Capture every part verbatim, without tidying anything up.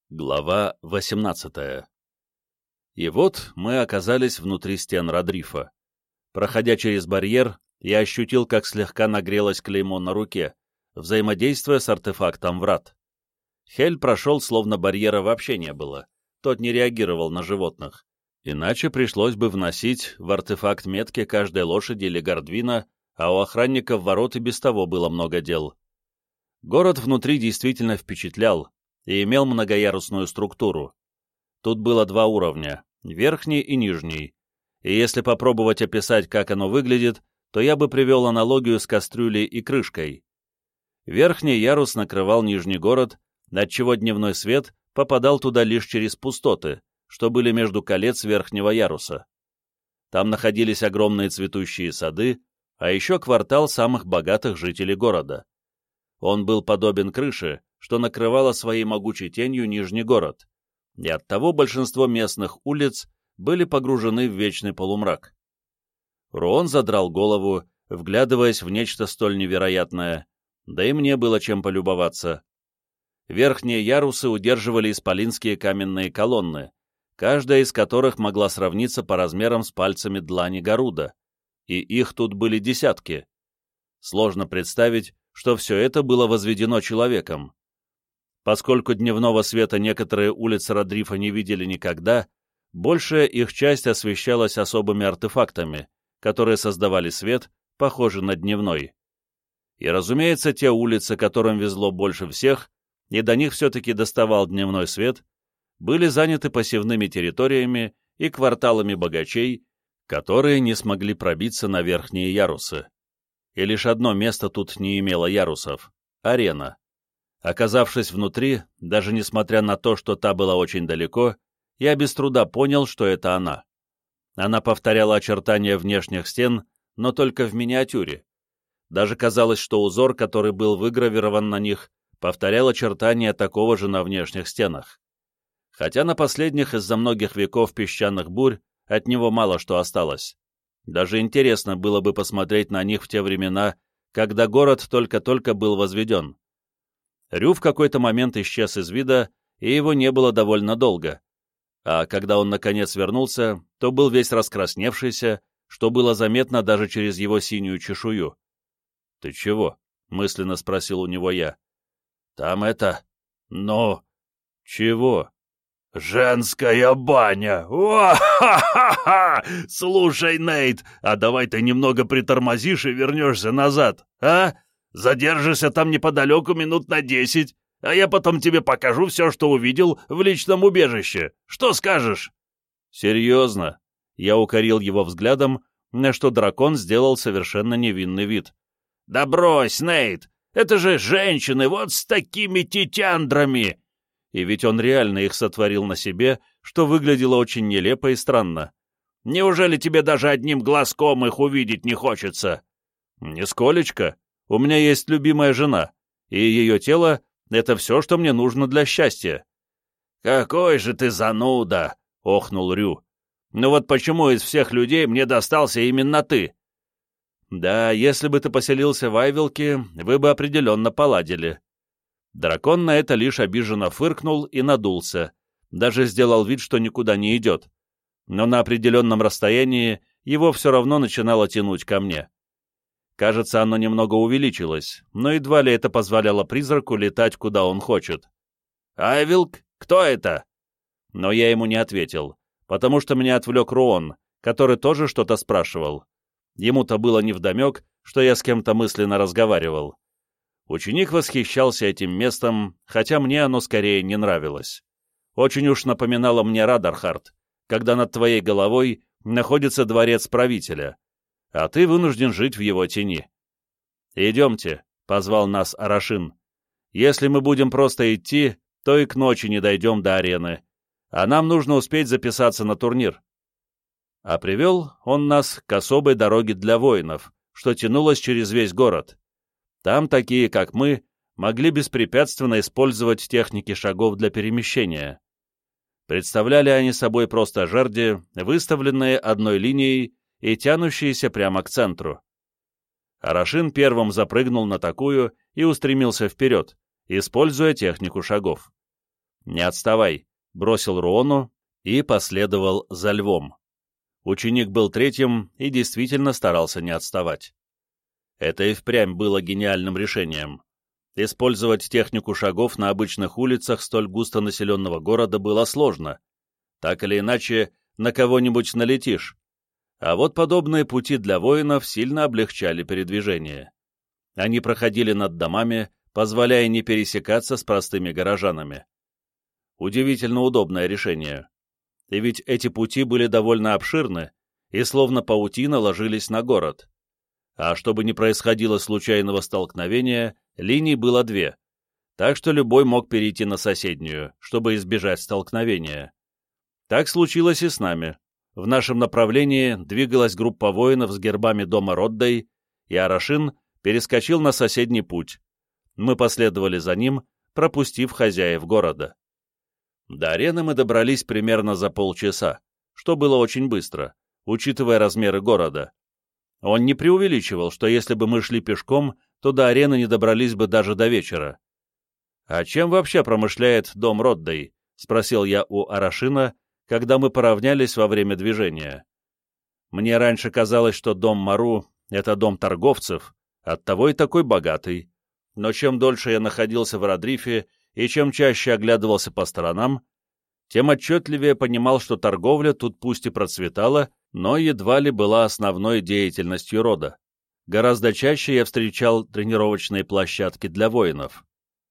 Глава восемнадцатая. И вот мы оказались внутри стен Родрифа. Проходя через барьер, я ощутил, как слегка нагрелось клеймо на руке, взаимодействуя с артефактом врат. Хель прошел, словно барьера вообще не было, тот не реагировал на животных. Иначе пришлось бы вносить в артефакт метки каждой лошади или гордвина, а у охранников ворот и без того было много дел. Город внутри действительно впечатлял и имел многоярусную структуру. Тут было два уровня, верхний и нижний, и если попробовать описать, как оно выглядит, то я бы привел аналогию с кастрюлей и крышкой. Верхний ярус накрывал нижний город, отчего дневной свет попадал туда лишь через пустоты, что были между колец верхнего яруса. Там находились огромные цветущие сады, а еще квартал самых богатых жителей города. Он был подобен крыше, что накрывало своей могучей тенью нижний город, и оттого большинство местных улиц были погружены в вечный полумрак. Руон задрал голову, вглядываясь в нечто столь невероятное, да и мне было чем полюбоваться. Верхние ярусы удерживали исполинские каменные колонны, каждая из которых могла сравниться по размерам с пальцами длани Гаруда, и их тут были десятки. Сложно представить, что все это было возведено человеком. Поскольку дневного света некоторые улицы Родрифа не видели никогда, большая их часть освещалась особыми артефактами, которые создавали свет, похожий на дневной. И, разумеется, те улицы, которым везло больше всех, и до них все-таки доставал дневной свет, были заняты посевными территориями и кварталами богачей, которые не смогли пробиться на верхние ярусы. И лишь одно место тут не имело ярусов — арена. Оказавшись внутри, даже несмотря на то, что та была очень далеко, я без труда понял, что это она. Она повторяла очертания внешних стен, но только в миниатюре. Даже казалось, что узор, который был выгравирован на них, повторял очертания такого же на внешних стенах. Хотя на последних из-за многих веков песчаных бурь от него мало что осталось. Даже интересно было бы посмотреть на них в те времена, когда город только-только был возведен. Рю в какой-то момент исчез из вида, и его не было довольно долго. А когда он наконец вернулся, то был весь раскрасневшийся, что было заметно даже через его синюю чешую. — Ты чего? — мысленно спросил у него я. — Там это... Ну... — Чего? — Женская баня! О-ха-ха-ха! Слушай, Нейт, а давай ты немного притормозишь и вернешься назад, а? Задержишься там неподалеку минут на десять, а я потом тебе покажу все, что увидел в личном убежище. Что скажешь?» «Серьезно?» Я укорил его взглядом, на что дракон сделал совершенно невинный вид. «Да брось, Нейт! Это же женщины вот с такими титяндрами!» И ведь он реально их сотворил на себе, что выглядело очень нелепо и странно. «Неужели тебе даже одним глазком их увидеть не хочется?» «Нисколечко. У меня есть любимая жена, и ее тело — это все, что мне нужно для счастья». «Какой же ты зануда!» — охнул Рю. «Ну вот почему из всех людей мне достался именно ты?» «Да, если бы ты поселился в Айвилке, вы бы определенно поладили». Дракон на это лишь обиженно фыркнул и надулся, даже сделал вид, что никуда не идет. Но на определенном расстоянии его все равно начинало тянуть ко мне. Кажется, оно немного увеличилось, но едва ли это позволяло призраку летать, куда он хочет. «Айвилк? Кто это?» Но я ему не ответил, потому что меня отвлек Руон, который тоже что-то спрашивал. Ему-то было невдомек, что я с кем-то мысленно разговаривал. Ученик восхищался этим местом, хотя мне оно скорее не нравилось. Очень уж напоминало мне Радархард, когда над твоей головой находится дворец правителя, а ты вынужден жить в его тени. «Идемте», — позвал нас Арашин. «Если мы будем просто идти, то и к ночи не дойдем до арены, а нам нужно успеть записаться на турнир». А привел он нас к особой дороге для воинов, что тянулась через весь город. Там такие, как мы, могли беспрепятственно использовать техники шагов для перемещения. Представляли они собой просто жерди, выставленные одной линией и тянущиеся прямо к центру. Арашин первым запрыгнул на такую и устремился вперед, используя технику шагов. «Не отставай», — бросил Руону и последовал за львом. Ученик был третьим и действительно старался не отставать. Это и впрямь было гениальным решением. Использовать технику шагов на обычных улицах столь густонаселенного города было сложно. Так или иначе, на кого-нибудь налетишь. А вот подобные пути для воинов сильно облегчали передвижение. Они проходили над домами, позволяя не пересекаться с простыми горожанами. Удивительно удобное решение. И ведь эти пути были довольно обширны и словно паутина ложились на город. А чтобы не происходило случайного столкновения, линий было две, так что любой мог перейти на соседнюю, чтобы избежать столкновения. Так случилось и с нами. В нашем направлении двигалась группа воинов с гербами дома Роддей, и Арашин перескочил на соседний путь. Мы последовали за ним, пропустив хозяев города. До арены мы добрались примерно за полчаса, что было очень быстро, учитывая размеры города. Он не преувеличивал, что если бы мы шли пешком, то до арены не добрались бы даже до вечера. «А чем вообще промышляет дом Роддей?» — спросил я у Арашина, когда мы поравнялись во время движения. Мне раньше казалось, что дом Мару — это дом торговцев, оттого и такой богатый. Но чем дольше я находился в Родрифе и чем чаще оглядывался по сторонам, тем отчетливее понимал, что торговля тут пусть и процветала, но едва ли была основной деятельностью рода. Гораздо чаще я встречал тренировочные площадки для воинов.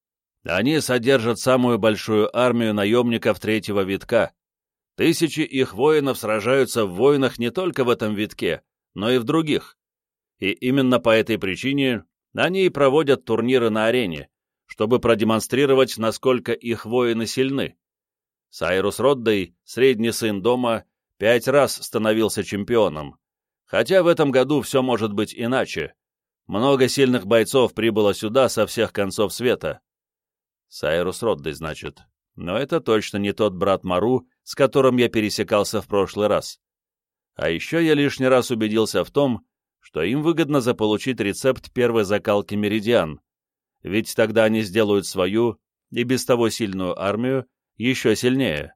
Они содержат самую большую армию наемников третьего витка. Тысячи их воинов сражаются в войнах не только в этом витке, но и в других. И именно по этой причине они и проводят турниры на арене, чтобы продемонстрировать, насколько их воины сильны. Сайрус Роддей, средний сын дома, пять раз становился чемпионом. Хотя в этом году все может быть иначе. Много сильных бойцов прибыло сюда со всех концов света. Сайрус Роддей, значит. Но это точно не тот брат Мару, с которым я пересекался в прошлый раз. А еще я лишний раз убедился в том, что им выгодно заполучить рецепт первой закалки Меридиан, ведь тогда они сделают свою, и без того сильную армию, еще сильнее.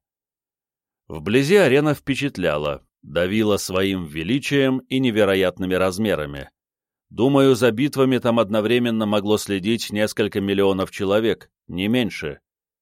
Вблизи арена впечатляла, давила своим величием и невероятными размерами. Думаю, за битвами там одновременно могло следить несколько миллионов человек, не меньше.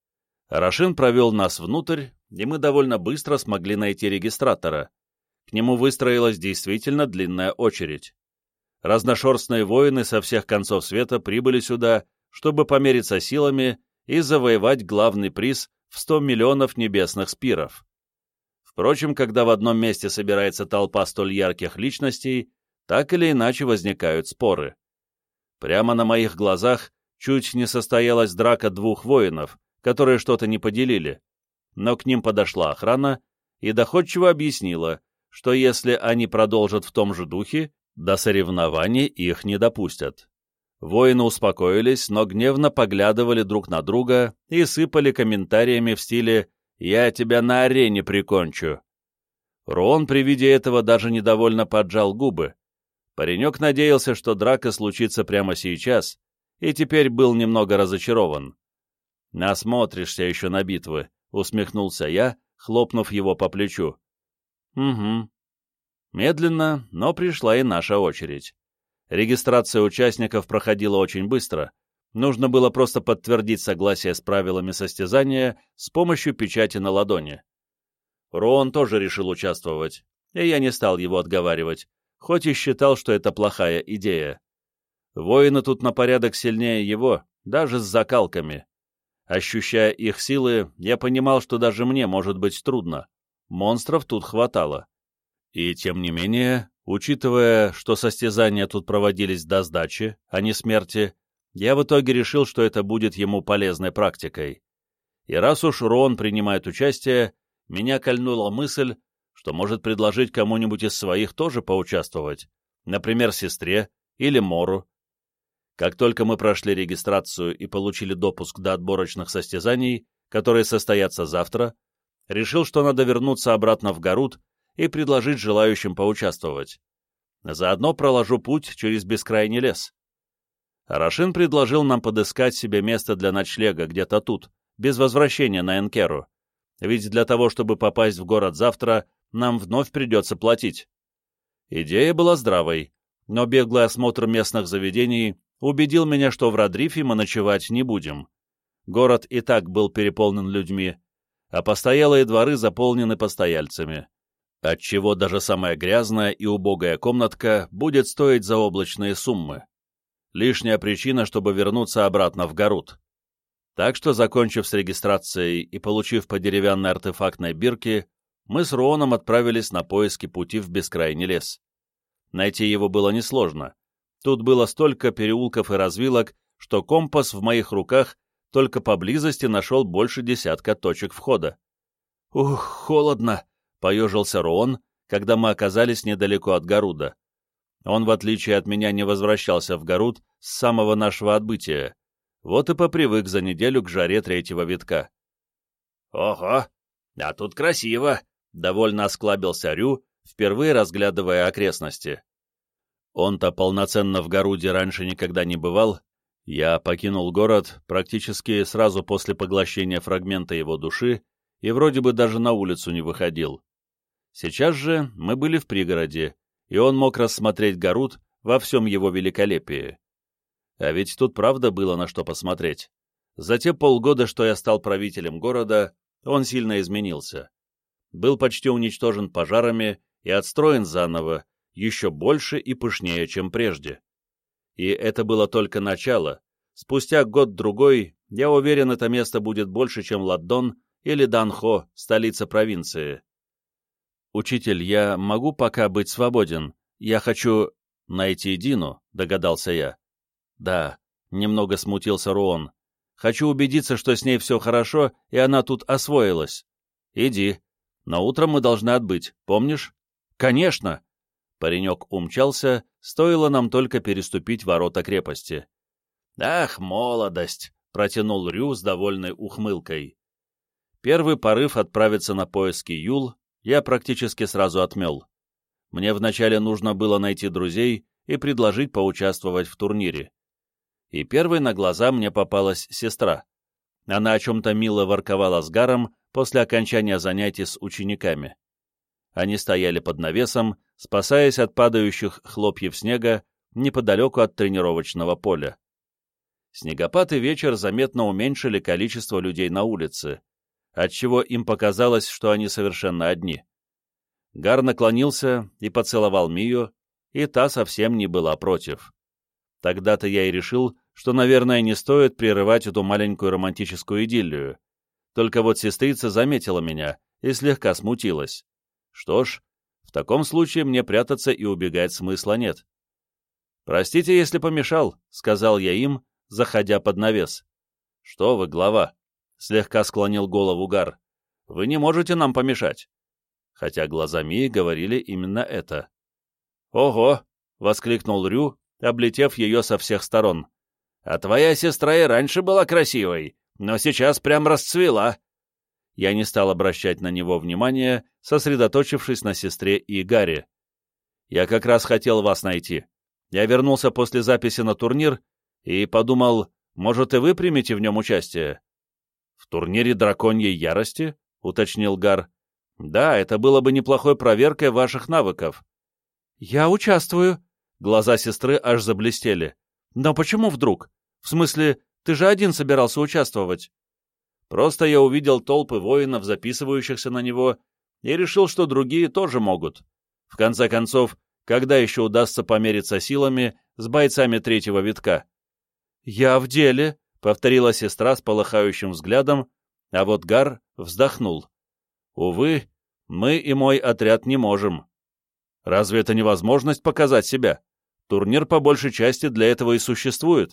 Арашин провел нас внутрь, и мы довольно быстро смогли найти регистратора. К нему выстроилась действительно длинная очередь. Разношерстные воины со всех концов света прибыли сюда, чтобы помериться силами и завоевать главный приз в сто миллионов небесных спиров. Впрочем, когда в одном месте собирается толпа столь ярких личностей, так или иначе возникают споры. Прямо на моих глазах чуть не состоялась драка двух воинов, которые что-то не поделили, но к ним подошла охрана и доходчиво объяснила, что если они продолжат в том же духе, до соревнований их не допустят. Воины успокоились, но гневно поглядывали друг на друга и сыпали комментариями в стиле «Я тебя на арене прикончу». Руон при виде этого даже недовольно поджал губы. Паренек надеялся, что драка случится прямо сейчас, и теперь был немного разочарован. «Насмотришься еще на битвы», — усмехнулся я, хлопнув его по плечу. «Угу». Медленно, но пришла и наша очередь. Регистрация участников проходила очень быстро. Нужно было просто подтвердить согласие с правилами состязания с помощью печати на ладони. Руон тоже решил участвовать, и я не стал его отговаривать, хоть и считал, что это плохая идея. Воины тут на порядок сильнее его, даже с закалками. Ощущая их силы, я понимал, что даже мне может быть трудно. Монстров тут хватало. И тем не менее, учитывая, что состязания тут проводились до сдачи, а не смерти, я в итоге решил, что это будет ему полезной практикой. И раз уж Руон принимает участие, меня кольнула мысль, что может предложить кому-нибудь из своих тоже поучаствовать, например, сестре или Мору. Как только мы прошли регистрацию и получили допуск до отборочных состязаний, которые состоятся завтра, решил, что надо вернуться обратно в Гарут и предложить желающим поучаствовать. Заодно проложу путь через бескрайний лес. Арашин предложил нам подыскать себе место для ночлега где-то тут, без возвращения на Энкеру. Ведь для того, чтобы попасть в город завтра, нам вновь придется платить. Идея была здравой, но беглый осмотр местных заведений убедил меня, что в Родрифе мы ночевать не будем. Город и так был переполнен людьми, а постоялые дворы заполнены постояльцами, отчего даже самая грязная и убогая комнатка будет стоить заоблачные суммы. Лишняя причина, чтобы вернуться обратно в Гарут. Так что, закончив с регистрацией и получив по деревянной артефактной бирке, мы с Руоном отправились на поиски пути в бескрайний лес. Найти его было несложно. Тут было столько переулков и развилок, что компас в моих руках только поблизости нашел больше десятка точек входа. «Ух, холодно!» — поежился Руон, когда мы оказались недалеко от Гаруда. Он, в отличие от меня, не возвращался в Гарут с самого нашего отбытия. Вот и попривык за неделю к жаре третьего витка. «Ого! А тут красиво!» — довольно осклабился Рю, впервые разглядывая окрестности. Он-то полноценно в Гаруде раньше никогда не бывал. Я покинул город практически сразу после поглощения фрагмента его души и вроде бы даже на улицу не выходил. Сейчас же мы были в пригороде, и он мог рассмотреть Гарут во всем его великолепии. А ведь тут правда было на что посмотреть. За те полгода, что я стал правителем города, он сильно изменился. Был почти уничтожен пожарами и отстроен заново, еще больше и пышнее, чем прежде. И это было только начало. Спустя год-другой, я уверен, это место будет больше, чем Ладдон или Данхо, столица провинции. «Учитель, я могу пока быть свободен? Я хочу найти Дину», — догадался я. «Да», — немного смутился Руон. «Хочу убедиться, что с ней все хорошо, и она тут освоилась. Иди. На утро мы должны отбыть, помнишь?» «Конечно!» Паренек умчался, стоило нам только переступить ворота крепости. «Ах, молодость!» — протянул Рю с довольной ухмылкой. Первый порыв отправиться на поиски Юл я практически сразу отмел. Мне вначале нужно было найти друзей и предложить поучаствовать в турнире. И первой на глаза мне попалась сестра. Она о чем-то мило ворковала с Гаром после окончания занятий с учениками. Они стояли под навесом, спасаясь от падающих хлопьев снега неподалеку от тренировочного поля. Снегопад и вечер заметно уменьшили количество людей на улице, отчего им показалось, что они совершенно одни. Гар наклонился и поцеловал Мию, и та совсем не была против. Тогда-то я и решил, что, наверное, не стоит прерывать эту маленькую романтическую идиллию. Только вот сестрица заметила меня и слегка смутилась. Что ж, в таком случае мне прятаться и убегать смысла нет. «Простите, если помешал», — сказал я им, заходя под навес. «Что вы, глава?» — слегка склонил голову Гар. «Вы не можете нам помешать». Хотя глаза Мии говорили именно это. «Ого!» — воскликнул Рю, облетев ее со всех сторон. «А твоя сестра и раньше была красивой, но сейчас прям расцвела». Я не стал обращать на него внимания, сосредоточившись на сестре и Гарри. «Я как раз хотел вас найти. Я вернулся после записи на турнир и подумал, может, и вы примете в нем участие?» «В турнире драконьей ярости?» — уточнил Гар. «Да, это было бы неплохой проверкой ваших навыков». «Я участвую». Глаза сестры аж заблестели. «Но почему вдруг? В смысле, ты же один собирался участвовать?» «Просто я увидел толпы воинов, записывающихся на него, и решил, что другие тоже могут. В конце концов, когда еще удастся помериться силами с бойцами третьего витка?» «Я в деле», — повторила сестра с полыхающим взглядом, а вот Гар вздохнул. «Увы, мы и мой отряд не можем». «Разве это невозможность показать себя? Турнир по большей части для этого и существует».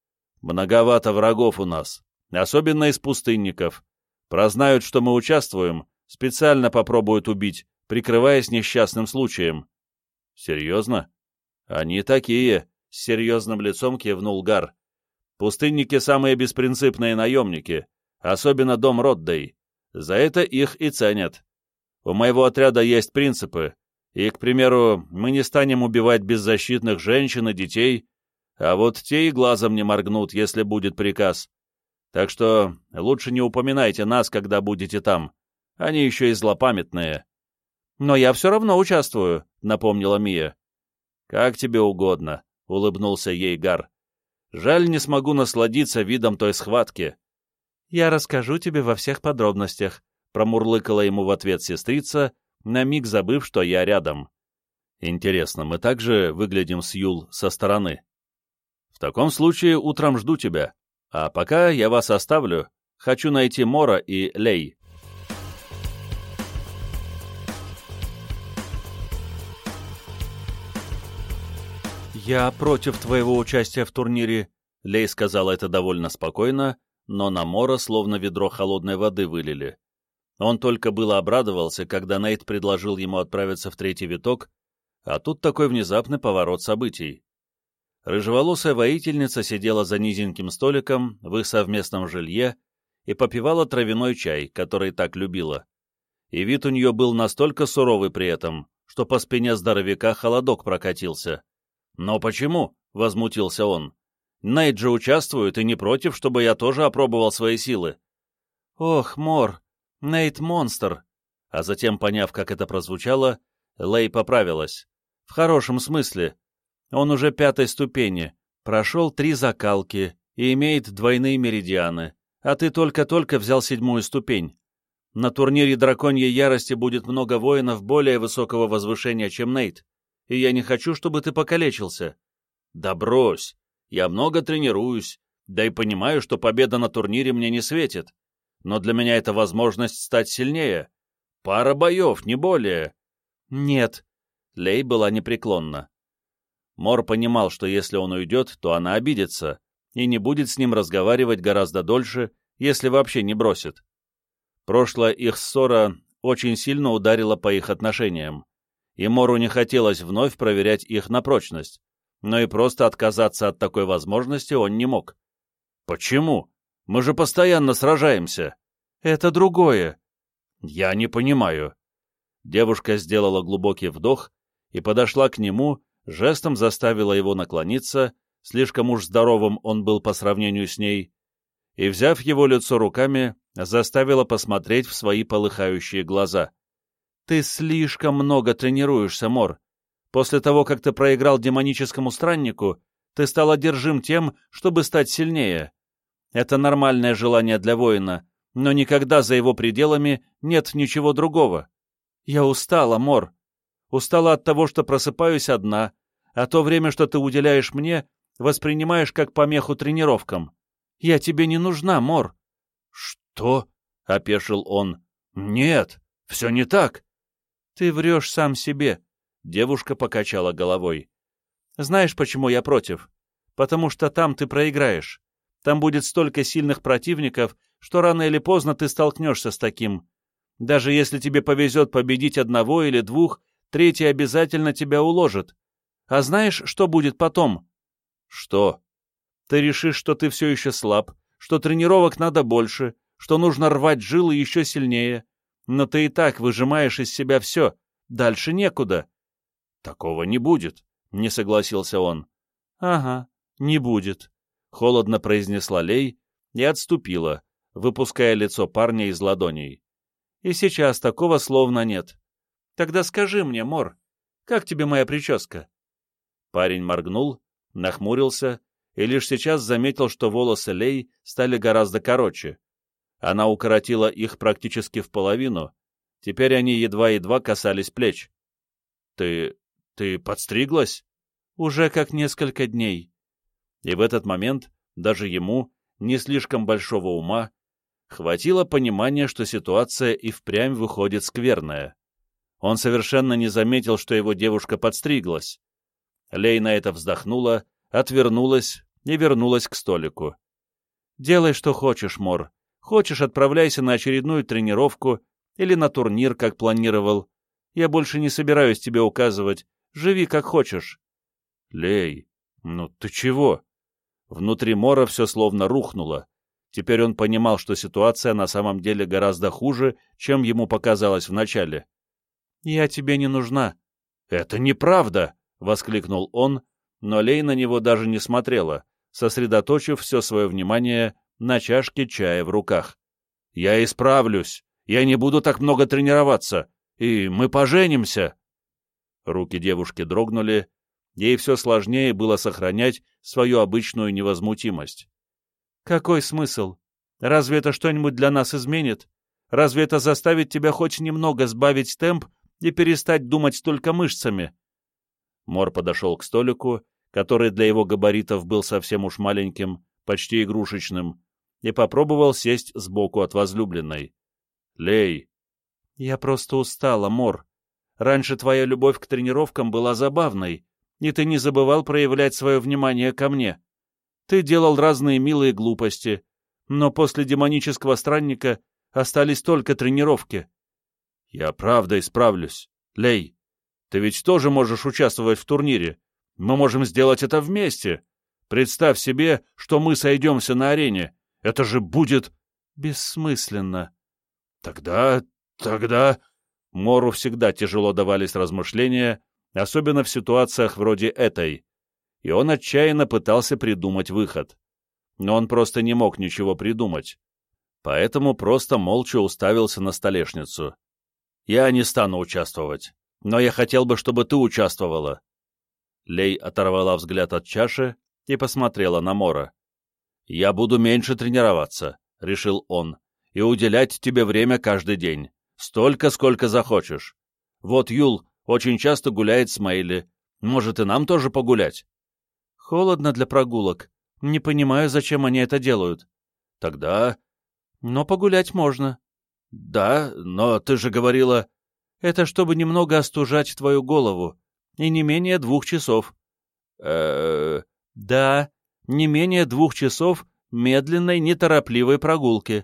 «Многовато врагов у нас, особенно из пустынников. Прознают, что мы участвуем, специально попробуют убить, прикрываясь несчастным случаем». «Серьезно?» «Они такие», — с серьезным лицом кивнул Гар. «Пустынники — самые беспринципные наемники, особенно дом Роддей. За это их и ценят. У моего отряда есть принципы, и, к примеру, мы не станем убивать беззащитных женщин и детей, а вот те и глазом не моргнут, если будет приказ. Так что лучше не упоминайте нас, когда будете там. Они еще и злопамятные». «Но я все равно участвую», — напомнила Мия. «Как тебе угодно», — улыбнулся ей Гар. «Жаль, не смогу насладиться видом той схватки». «Я расскажу тебе во всех подробностях», — промурлыкала ему в ответ сестрица, на миг забыв, что я рядом. «Интересно, мы также выглядим с Юл со стороны?» «В таком случае утром жду тебя. А пока я вас оставлю. Хочу найти Мора и Лей». «Я против твоего участия в турнире», — Лей сказала это довольно спокойно, но на Мора словно ведро холодной воды вылили. Он только было обрадовался, когда Нейт предложил ему отправиться в третий виток, а тут такой внезапный поворот событий. Рыжеволосая воительница сидела за низеньким столиком в их совместном жилье и попивала травяной чай, который так любила. И вид у нее был настолько суровый при этом, что по спине здоровяка холодок прокатился. «Но почему?» — возмутился он. «Нейт же участвует и не против, чтобы я тоже опробовал свои силы». «Ох, Мор, Нейт монстр!» А затем, поняв, как это прозвучало, Лей поправилась. «В хорошем смысле. Он уже пятой ступени, прошел три закалки и имеет двойные меридианы, а ты только-только взял седьмую ступень. На турнире Драконьей Ярости будет много воинов более высокого возвышения, чем Нейт, и я не хочу, чтобы ты покалечился». «Да брось! Я много тренируюсь, да и понимаю, что победа на турнире мне не светит. Но для меня это возможность стать сильнее. Пара боев, не более». «Нет». Лей была непреклонна. Мор понимал, что если он уйдет, то она обидится и не будет с ним разговаривать гораздо дольше, если вообще не бросит. Прошлая их ссора очень сильно ударила по их отношениям, и Мору не хотелось вновь проверять их на прочность, но и просто отказаться от такой возможности он не мог. «Почему? Мы же постоянно сражаемся». «Это другое». «Я не понимаю». Девушка сделала глубокий вдох и подошла к нему, жестом заставила его наклониться, слишком уж здоровым он был по сравнению с ней, и, взяв его лицо руками, заставила посмотреть в свои полыхающие глаза. «Ты слишком много тренируешься, Мор. После того, как ты проиграл демоническому страннику, ты стал одержим тем, чтобы стать сильнее. Это нормальное желание для воина, но никогда за его пределами нет ничего другого. Я устала, Мор. Устала от того, что просыпаюсь одна, а то время, что ты уделяешь мне, воспринимаешь как помеху тренировкам. Я тебе не нужна, Мор». «Что?» — опешил он. «Нет, все не так». «Ты врешь сам себе», — девушка покачала головой. «Знаешь, почему я против? Потому что там ты проиграешь. Там будет столько сильных противников, что рано или поздно ты столкнешься с таким. Даже если тебе повезет победить одного или двух, третий обязательно тебя уложит. А знаешь, что будет потом?» «Что?» «Ты решишь, что ты все еще слаб, что тренировок надо больше, что нужно рвать жилы еще сильнее. Но ты и так выжимаешь из себя все. Дальше некуда». «Такого не будет», — не согласился он. «Ага, не будет», — холодно произнесла Лей и отступила, выпуская лицо парня из ладоней. «И сейчас такого словно нет. Тогда скажи мне, Мор, как тебе моя прическа?» Парень моргнул, нахмурился и лишь сейчас заметил, что волосы Лей стали гораздо короче. Она укоротила их практически в половину, теперь они едва-едва касались плеч. «Ты... ты подстриглась?» «Уже как несколько дней». И в этот момент даже ему, не слишком большого ума, хватило понимания, что ситуация и впрямь выходит скверная. Он совершенно не заметил, что его девушка подстриглась. Лей на это вздохнула, отвернулась и вернулась к столику. «Делай, что хочешь, Мор. Хочешь, отправляйся на очередную тренировку или на турнир, как планировал. Я больше не собираюсь тебе указывать. Живи, как хочешь». «Лей, ну ты чего?» Внутри Мора все словно рухнуло. Теперь он понимал, что ситуация на самом деле гораздо хуже, чем ему показалось вначале. «Я тебе не нужна». «Это неправда!» — воскликнул он, но Лей на него даже не смотрела, сосредоточив все свое внимание на чашке чая в руках. «Я исправлюсь. Я не буду так много тренироваться. И мы поженимся». Руки девушки дрогнули. Ей все сложнее было сохранять свою обычную невозмутимость. «Какой смысл? Разве это что-нибудь для нас изменит? Разве это заставит тебя хоть немного сбавить темп и перестать думать только мышцами?» Мор подошел к столику, который для его габаритов был совсем уж маленьким, почти игрушечным, и попробовал сесть сбоку от возлюбленной. «Лей!» «Я просто устала, Мор. Раньше твоя любовь к тренировкам была забавной, и ты не забывал проявлять свое внимание ко мне. Ты делал разные милые глупости, но после демонического странника остались только тренировки». «Я правда исправлюсь. Лей, ты ведь тоже можешь участвовать в турнире. Мы можем сделать это вместе. Представь себе, что мы сойдемся на арене. Это же будет...» «Бессмысленно». «Тогда... тогда...» Мору всегда тяжело давались размышления, особенно в ситуациях вроде этой, и он отчаянно пытался придумать выход. Но он просто не мог ничего придумать. Поэтому просто молча уставился на столешницу. «Я не стану участвовать, но я хотел бы, чтобы ты участвовала». Лей оторвала взгляд от чаши и посмотрела на Мора. «Я буду меньше тренироваться», — решил он, — «и уделять тебе время каждый день. Столько, сколько захочешь. Вот Юл очень часто гуляет с Мэйли. Может, и нам тоже погулять?» «Холодно для прогулок. Не понимаю, зачем они это делают». «Тогда...» «Но погулять можно». «Да, но ты же говорила...» «Это чтобы немного остужать твою голову. И не менее двух часов». «Э-э...» «Да, не менее двух часов медленной, неторопливой прогулки».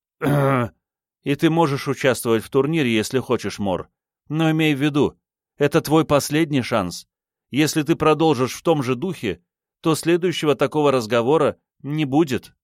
«И ты можешь участвовать в турнире, если хочешь, Мор. Но имей в виду, это твой последний шанс. Если ты продолжишь в том же духе, то следующего такого разговора не будет».